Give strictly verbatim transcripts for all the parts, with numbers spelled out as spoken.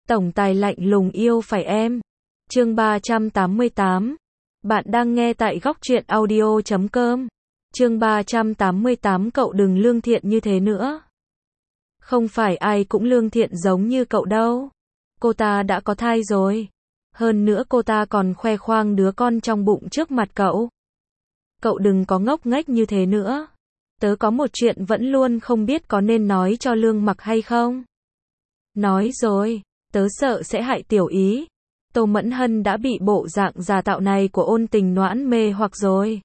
Tổng tài lạnh lùng yêu phải em. Chương ba trăm tám mươi tám. Bạn đang nghe tại góc truyện audio chấm com. Chương ba trăm tám mươi tám. Cậu đừng lương thiện như thế nữa. Không phải ai cũng lương thiện giống như cậu đâu. Cô ta đã có thai rồi. Hơn nữa cô ta còn khoe khoang đứa con trong bụng trước mặt cậu. Cậu đừng có ngốc nghếch như thế nữa. Tớ có một chuyện vẫn luôn không biết có nên nói cho Lương Mặc hay không. Nói rồi, tớ sợ sẽ hại Tiểu Ý. Tô Mẫn Hân đã bị bộ dạng giả tạo này của Ôn Tình Noãn mê hoặc rồi.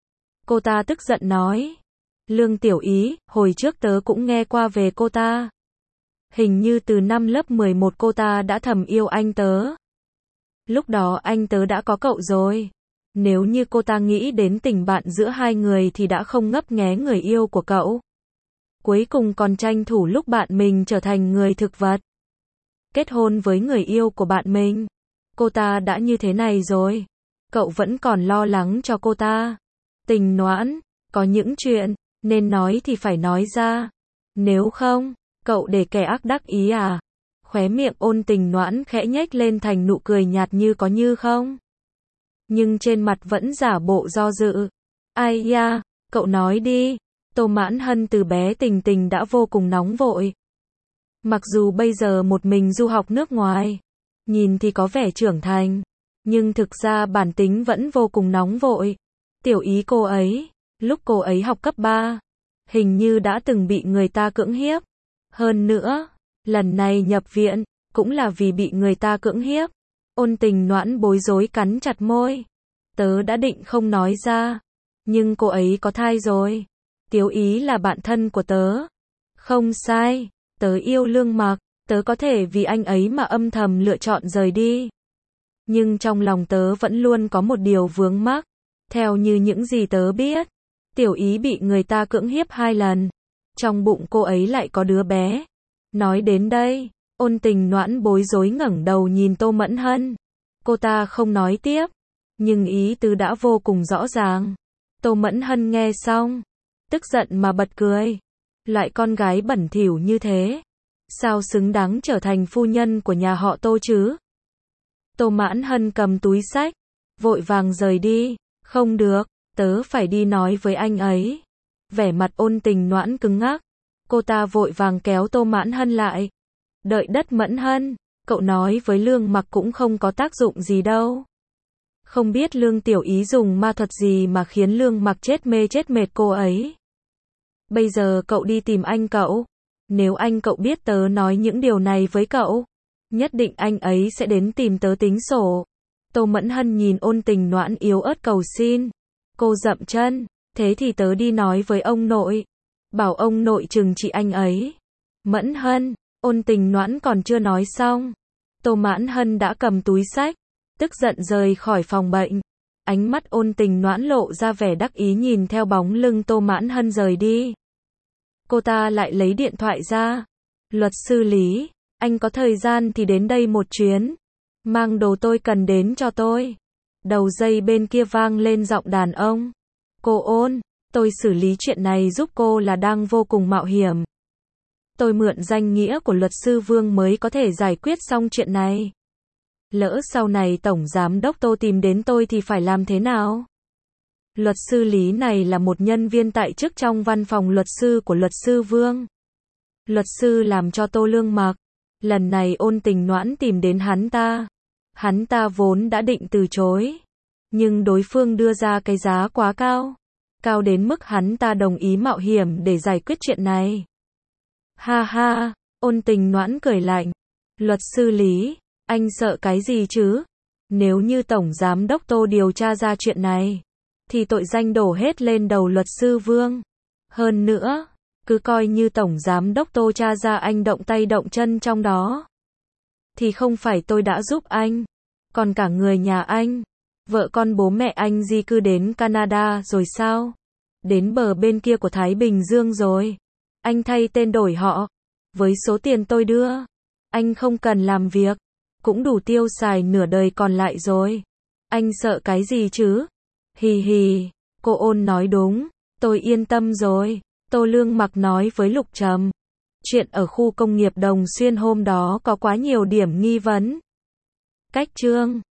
Cô ta tức giận nói. Lương Tiểu Ý, hồi trước tớ cũng nghe qua về cô ta. Hình như từ năm lớp mười một cô ta đã thầm yêu anh tớ. Lúc đó anh tớ đã có cậu rồi. Nếu như cô ta nghĩ đến tình bạn giữa hai người thì đã không ngấp nghé người yêu của cậu. Cuối cùng còn tranh thủ lúc bạn mình trở thành người thực vật. Kết hôn với người yêu của bạn mình. Cô ta đã như thế này rồi. Cậu vẫn còn lo lắng cho cô ta. Tình Noãn, có những chuyện nên nói thì phải nói ra. Nếu không, cậu để kẻ ác đắc ý à? Khóe miệng Ôn Tình Noãn khẽ nhếch lên thành nụ cười nhạt như có như không. Nhưng trên mặt vẫn giả bộ do dự. Ai da, cậu nói đi. Tô Mãn Hân từ bé Tình Tình đã vô cùng nóng vội. Mặc dù bây giờ một mình du học nước ngoài, nhìn thì có vẻ trưởng thành, nhưng thực ra bản tính vẫn vô cùng nóng vội. Tiểu Ý cô ấy, lúc cô ấy học cấp ba, hình như đã từng bị người ta cưỡng hiếp. Hơn nữa, lần này nhập viện, cũng là vì bị người ta cưỡng hiếp. Ôn Tình Noãn bối rối cắn chặt môi. Tớ đã định không nói ra, nhưng cô ấy có thai rồi. Tiểu Ý là bạn thân của tớ. Không sai, tớ yêu Lương Mặc, tớ có thể vì anh ấy mà âm thầm lựa chọn rời đi. Nhưng trong lòng tớ vẫn luôn có một điều vướng mắc. Theo như những gì tớ biết, Tiểu Ý bị người ta cưỡng hiếp hai lần. Trong bụng cô ấy lại có đứa bé. Nói đến đây, Ôn Tình Noãn bối rối ngẩng đầu nhìn Tô Mẫn Hân. Cô ta không nói tiếp, nhưng ý tứ đã vô cùng rõ ràng. Tô Mẫn Hân nghe xong, tức giận mà bật cười. Loại con gái bẩn thỉu như thế, sao xứng đáng trở thành phu nhân của nhà họ Tô chứ? Tô Mãn Hân cầm túi xách, vội vàng rời đi. Không được, tớ phải đi nói với anh ấy. Vẻ mặt Ôn Tình Noãn cứng ngắc. Cô ta vội vàng kéo Tô Mãn Hân lại. Đợi đất Mẫn Hân, cậu nói với Lương Mặc cũng không có tác dụng gì đâu. Không biết Lương Tiểu Ý dùng ma thuật gì mà khiến Lương Mặc chết mê chết mệt cô ấy. Bây giờ cậu đi tìm anh cậu. Nếu anh cậu biết tớ nói những điều này với cậu, nhất định anh ấy sẽ đến tìm tớ tính sổ. Tô Mẫn Hân nhìn Ôn Tình Noãn yếu ớt cầu xin. Cô dậm chân, thế thì tớ đi nói với ông nội. Bảo ông nội trừng trị anh ấy. Mẫn Hân, Ôn Tình Noãn còn chưa nói xong. Tô Mãn Hân đã cầm túi xách, tức giận rời khỏi phòng bệnh. Ánh mắt Ôn Tình Noãn lộ ra vẻ đắc ý nhìn theo bóng lưng Tô Mãn Hân rời đi. Cô ta lại lấy điện thoại ra. Luật sư Lý, anh có thời gian thì đến đây một chuyến. Mang đồ tôi cần đến cho tôi. Đầu dây bên kia vang lên giọng đàn ông. Cô Ôn, tôi xử lý chuyện này giúp cô là đang vô cùng mạo hiểm. Tôi mượn danh nghĩa của luật sư Vương mới có thể giải quyết xong chuyện này. Lỡ sau này Tổng Giám đốc Tô tìm đến tôi thì phải làm thế nào? Luật sư Lý này là một nhân viên tại chức trong văn phòng luật sư của luật sư Vương. Luật sư làm cho Tô Lương Mặc. Lần này Ôn Tình Noãn tìm đến hắn ta. Hắn ta vốn đã định từ chối. Nhưng đối phương đưa ra cái giá quá cao. Cao đến mức hắn ta đồng ý mạo hiểm để giải quyết chuyện này. Ha ha, Ôn Tình Noãn cười lạnh. Luật sư Lý, anh sợ cái gì chứ? Nếu như Tổng Giám đốc Tô điều tra ra chuyện này, thì tội danh đổ hết lên đầu luật sư Vương. Hơn nữa, cứ coi như Tổng Giám đốc Tô tra ra anh động tay động chân trong đó, thì không phải tôi đã giúp anh, còn cả người nhà anh, vợ con bố mẹ anh di cư đến Canada rồi sao? Đến bờ bên kia của Thái Bình Dương rồi. Anh thay tên đổi họ. Với số tiền tôi đưa, anh không cần làm việc, cũng đủ tiêu xài nửa đời còn lại rồi. Anh sợ cái gì chứ? Hì hì, cô Ôn nói đúng, tôi yên tâm rồi. Tô Lương Mặc nói với Lục Trầm. Chuyện ở khu công nghiệp Đồng Xuyên hôm đó có quá nhiều điểm nghi vấn. Cách chương